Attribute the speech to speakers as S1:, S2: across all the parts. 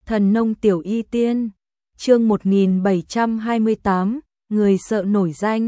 S1: Thần nông tiểu y tiên, chương 1728, người sợ nổi danh.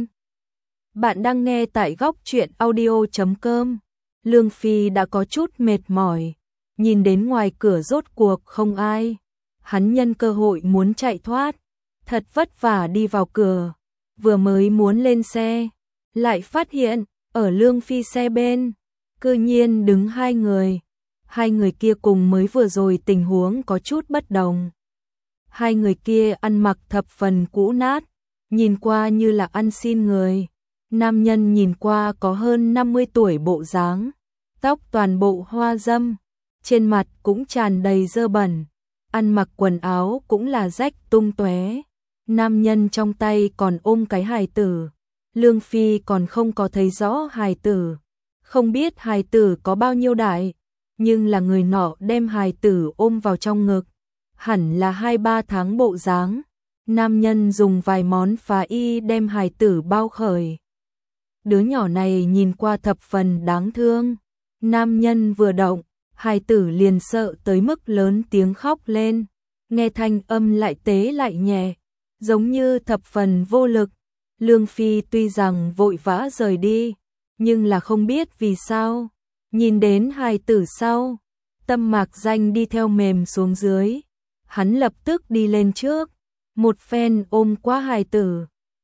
S1: Bạn đang nghe tại góc truyện audio.com. Lương Phi đã có chút mệt mỏi, nhìn đến ngoài cửa rốt cuộc không ai. Hắn nhân cơ hội muốn chạy thoát, thật vất vả đi vào cửa, vừa mới muốn lên xe, lại phát hiện, ở Lương Phi xe bên, cư nhiên đứng hai người. Hai người kia cùng mới vừa rồi tình huống có chút bất đồng. Hai người kia ăn mặc thập phần cũ nát, nhìn qua như là ăn xin người. Nam nhân nhìn qua có hơn 50 tuổi bộ dáng, tóc toàn bộ hoa râm, trên mặt cũng tràn đầy dơ bẩn, ăn mặc quần áo cũng là rách tung tóe. Nam nhân trong tay còn ôm cái hài tử, Lương Phi còn không có thấy rõ hài tử, không biết hài tử có bao nhiêu đại. Nhưng là người nọ đem hài tử ôm vào trong ngực, hẳn là 2-3 tháng bộ dáng. Nam nhân dùng vài món phá y đem hài tử bao khởi. Đứa nhỏ này nhìn qua thập phần đáng thương. Nam nhân vừa động, hài tử liền sợ tới mức lớn tiếng khóc lên, nghe thanh âm lại tế lại nhẹ, giống như thập phần vô lực. Lương Phi tuy rằng vội vã rời đi, nhưng là không biết vì sao. Nhìn đến hài tử sau, tâm mạc danh đi theo mềm xuống dưới. Hắn lập tức đi lên trước, một phen ôm qua hài tử.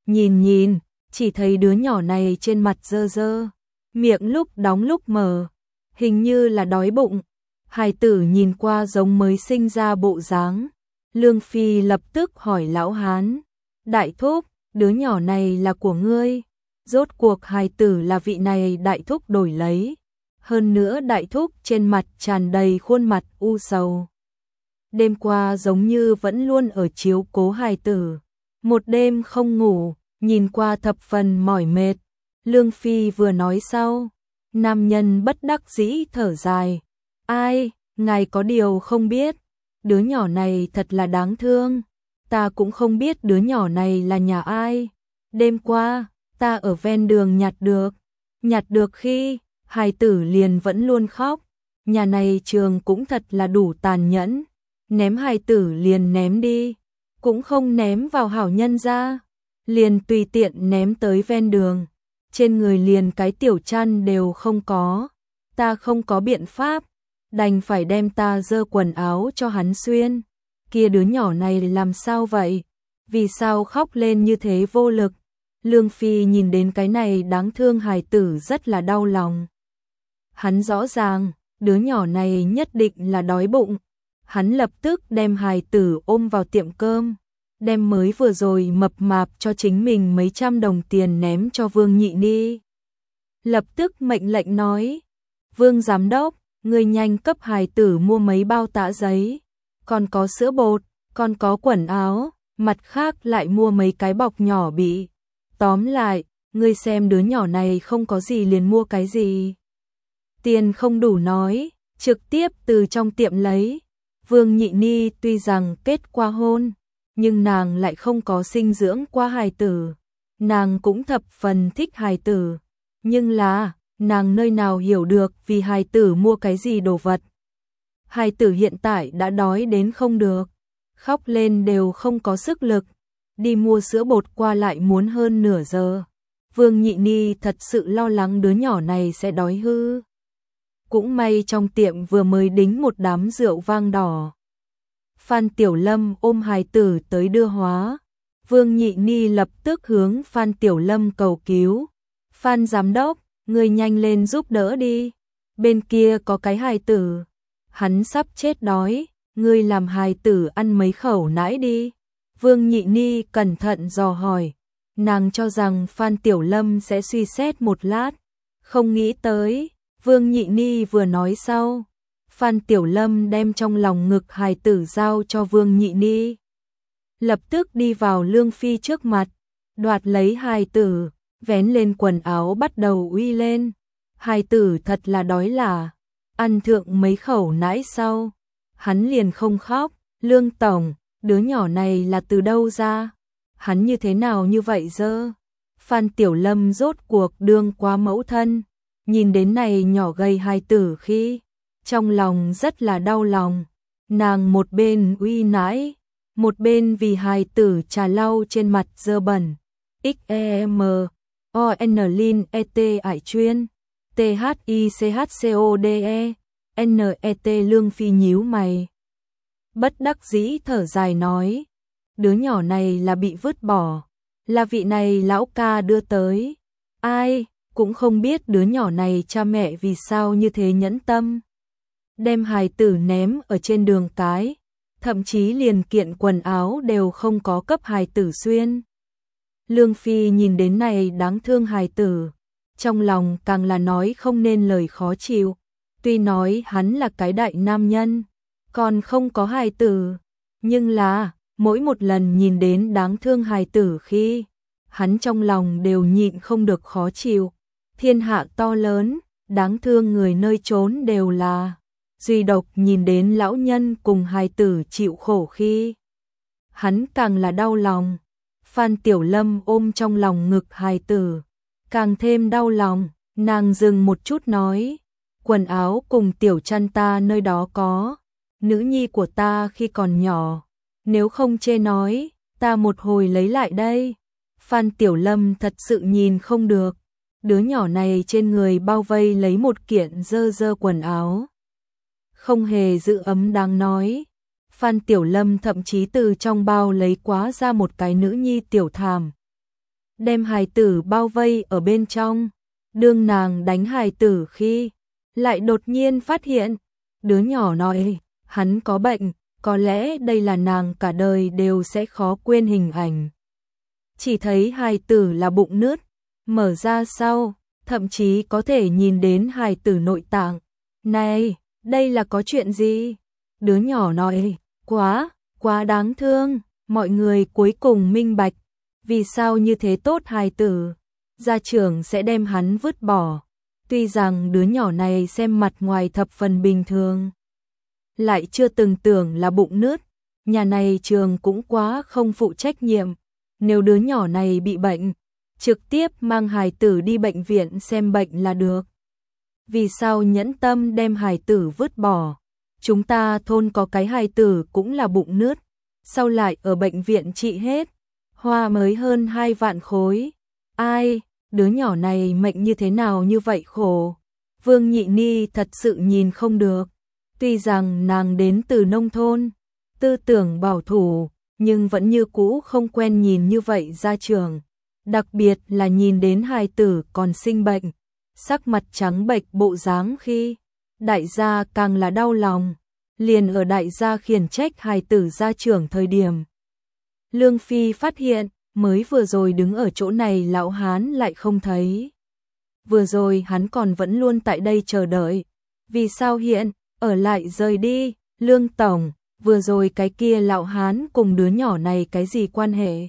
S1: Nhìn, chỉ thấy đứa nhỏ này trên mặt dơ dơ, miệng lúc đóng lúc mở, hình như là đói bụng. Hài tử nhìn qua giống mới sinh ra bộ dáng. Lương Phi lập tức hỏi lão hán, đại thúc, đứa nhỏ này là của ngươi? Rốt cuộc hài tử là vị này đại thúc đổi lấy. Hơn nữa đại thúc trên mặt tràn đầy khuôn mặt u sầu. Đêm qua giống như vẫn luôn ở chiếu cố hài tử, một đêm không ngủ, nhìn qua thập phần mỏi mệt. Lương Phi vừa nói sau, nam nhân bất đắc dĩ thở dài. Ai, ngài có điều không biết, đứa nhỏ này thật là đáng thương. Ta cũng không biết đứa nhỏ này là nhà ai. Đêm qua, ta ở ven đường nhặt được khi hài tử liền vẫn luôn khóc. Nhà này trường cũng thật là đủ tàn nhẫn, ném hài tử liền ném đi, cũng không ném vào hảo nhân gia, liền tùy tiện ném tới ven đường, trên người liền cái tiểu chăn đều không có. Ta không có biện pháp, đành phải đem ta dơ quần áo cho hắn xuyên. Kia đứa nhỏ này làm sao vậy? Vì sao khóc lên như thế vô lực? Lương Phi nhìn đến cái này đáng thương hài tử rất là đau lòng. Hắn rõ ràng, đứa nhỏ này nhất định là đói bụng. Hắn lập tức đem hài tử ôm vào tiệm cơm, đem mới vừa rồi mập mạp cho chính mình mấy trăm đồng tiền ném cho Vương Nhị Ni. Lập tức mệnh lệnh nói, Vương giám đốc, người nhanh cấp hài tử mua mấy bao tã giấy, còn có sữa bột, còn có quần áo, mặt khác lại mua mấy cái bọc nhỏ bị. Tóm lại, ngươi xem đứa nhỏ này không có gì liền mua cái gì. Tiền không đủ nói, trực tiếp từ trong tiệm lấy. Vương Nhị Ni tuy rằng kết qua hôn, nhưng nàng lại không có sinh dưỡng qua hài tử. Nàng cũng thập phần thích hài tử, nhưng là, nàng nơi nào hiểu được vì hài tử mua cái gì đồ vật. Hài tử hiện tại đã đói đến không được, khóc lên đều không có sức lực, đi mua sữa bột qua lại muốn hơn nửa giờ. Vương Nhị Ni thật sự lo lắng đứa nhỏ này sẽ đói hư. Cũng may trong tiệm vừa mới đính một đám rượu vang đỏ. Phan Tiểu Lâm ôm hài tử tới đưa hóa. Vương Nhị Ni lập tức hướng Phan Tiểu Lâm cầu cứu. Phan giám đốc, người nhanh lên giúp đỡ đi. Bên kia có cái hài tử. Hắn sắp chết đói, ngươi làm hài tử ăn mấy khẩu nãi đi. Vương Nhị Ni cẩn thận dò hỏi. Nàng cho rằng Phan Tiểu Lâm sẽ suy xét một lát. Không nghĩ tới. Vương Nhị Ni vừa nói sau, Phan Tiểu Lâm đem trong lòng ngực hài tử giao cho Vương Nhị Ni. Lập tức đi vào Lương Phi trước mặt, đoạt lấy hài tử, vén lên quần áo bắt đầu uy lên. Hài tử thật là đói là, ăn thượng mấy khẩu nãi sau, hắn liền không khóc. Lương tổng, đứa nhỏ này là từ đâu ra? Hắn như thế nào như vậy dơ? Phan Tiểu Lâm rốt cuộc đương quá mẫu thân. Nhìn đến này nhỏ gầy hài tử khi, trong lòng rất là đau lòng. Nàng một bên uy nãi, một bên vì hài tử trà lau trên mặt dơ bẩn. XEM, ON Lin ET ải chuyên, THICHCODE, NET Lương Phi nhíu mày. Bất đắc dĩ thở dài nói, đứa nhỏ này là bị vứt bỏ, là vị này lão ca đưa tới. Ai, cũng không biết đứa nhỏ này cha mẹ vì sao như thế nhẫn tâm. Đem hài tử ném ở trên đường cái, thậm chí liền kiện quần áo đều không có cấp hài tử xuyên. Lương Phi nhìn đến này đáng thương hài tử, trong lòng càng là nói không nên lời khó chịu. Tuy nói hắn là cái đại nam nhân, còn không có hài tử, nhưng là mỗi một lần nhìn đến đáng thương hài tử khi, hắn trong lòng đều nhịn không được khó chịu. Thiên hạ to lớn, đáng thương người nơi trốn đều là, duy độc nhìn đến lão nhân cùng hài tử chịu khổ khi, hắn càng là đau lòng. Phan Tiểu Lâm ôm trong lòng ngực hài tử, càng thêm đau lòng. Nàng dừng một chút nói, quần áo cùng tiểu chăn ta nơi đó có, nữ nhi của ta khi còn nhỏ, nếu không chê nói, ta một hồi lấy lại đây. Phan Tiểu Lâm thật sự nhìn không được, đứa nhỏ này trên người bao vây lấy một kiện dơ dơ quần áo, không hề giữ ấm đáng nói. Phan Tiểu Lâm thậm chí từ trong bao lấy quá ra một cái nữ nhi tiểu thảm, đem hài tử bao vây ở bên trong. Đương nàng đánh hài tử khi, lại đột nhiên phát hiện, đứa nhỏ nói, hắn có bệnh, có lẽ đây là nàng cả đời đều sẽ khó quên hình ảnh. Chỉ thấy hài tử là bụng nứt, mở ra sau, thậm chí có thể nhìn đến hài tử nội tạng. Này, đây là có chuyện gì? Đứa nhỏ nói, quá đáng thương. Mọi người cuối cùng minh bạch, vì sao như thế tốt hài tử, gia trưởng sẽ đem hắn vứt bỏ. Tuy rằng đứa nhỏ này xem mặt ngoài thập phần bình thường, lại chưa từng tưởng là bụng nứt, nhà này trường cũng quá không phụ trách nhiệm. Nếu đứa nhỏ này bị bệnh, trực tiếp mang hài tử đi bệnh viện xem bệnh là được. Vì sao nhẫn tâm đem hài tử vứt bỏ? Chúng ta thôn có cái hài tử cũng là bụng nứt, sau lại ở bệnh viện trị hết, hoa mới hơn 2 vạn khối. Ai, đứa nhỏ này mệnh như thế nào như vậy khổ. Vương Nhị Ni thật sự nhìn không được. Tuy rằng nàng đến từ nông thôn, tư tưởng bảo thủ, nhưng vẫn như cũ không quen nhìn như vậy gia trưởng. Đặc biệt là nhìn đến hài tử còn sinh bệnh, sắc mặt trắng bệch bộ dáng khi, đại gia càng là đau lòng. Liền ở đại gia khiển trách hài tử gia trưởng thời điểm, Lương Phi phát hiện, mới vừa rồi đứng ở chỗ này lão hán lại không thấy. Vừa rồi hắn còn vẫn luôn tại đây chờ đợi. Vì sao hiện, ở lại rời đi? Lương tổng, vừa rồi cái kia lão hán cùng đứa nhỏ này cái gì quan hệ?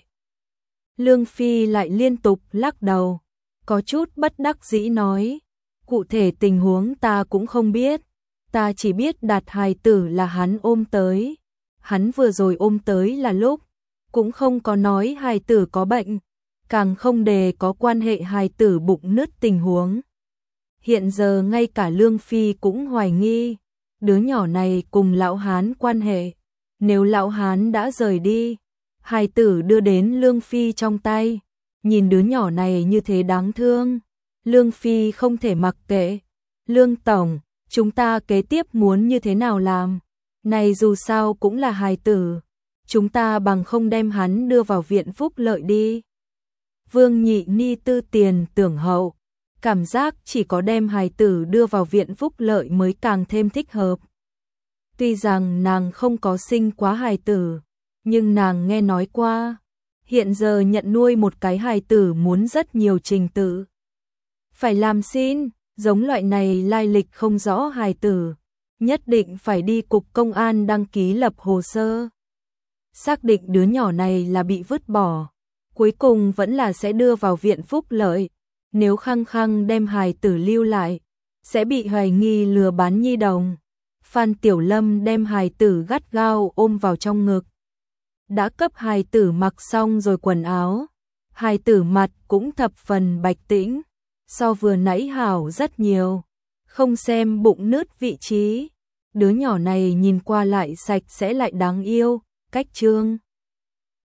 S1: Lương Phi lại liên tục lắc đầu, có chút bất đắc dĩ nói, cụ thể tình huống ta cũng không biết. Ta chỉ biết Đạt hài tử là hắn ôm tới. Hắn vừa rồi ôm tới là lúc, cũng không có nói hài tử có bệnh, càng không đề có quan hệ hài tử bụng nứt tình huống. Hiện giờ ngay cả Lương Phi cũng hoài nghi, đứa nhỏ này cùng lão hán quan hệ. Nếu lão hán đã rời đi, hài tử đưa đến Lương Phi trong tay, nhìn đứa nhỏ này như thế đáng thương, Lương Phi không thể mặc kệ. Lương tổng, chúng ta kế tiếp muốn như thế nào làm? Này dù sao cũng là hài tử, chúng ta bằng không đem hắn đưa vào viện phúc lợi đi. Vương Nhị Ni tư tiền tưởng hậu, cảm giác chỉ có đem hài tử đưa vào viện phúc lợi mới càng thêm thích hợp. Tuy rằng nàng không có sinh quá hài tử, nhưng nàng nghe nói qua, hiện giờ nhận nuôi một cái hài tử muốn rất nhiều trình tự. Phải làm xin, giống loại này lai lịch không rõ hài tử, nhất định phải đi cục công an đăng ký lập hồ sơ. Xác định đứa nhỏ này là bị vứt bỏ, cuối cùng vẫn là sẽ đưa vào viện phúc lợi. Nếu khăng khăng đem hài tử lưu lại, sẽ bị hoài nghi lừa bán nhi đồng. Phan Tiểu Lâm đem hài tử gắt gao ôm vào trong ngực. Đã cấp hài tử mặc xong rồi quần áo, hài tử mặt cũng thập phần bạch tĩnh, so vừa nãy hảo rất nhiều. Không xem bụng nứt vị trí, Đứa nhỏ này nhìn qua lại sạch sẽ lại đáng yêu, cách Trương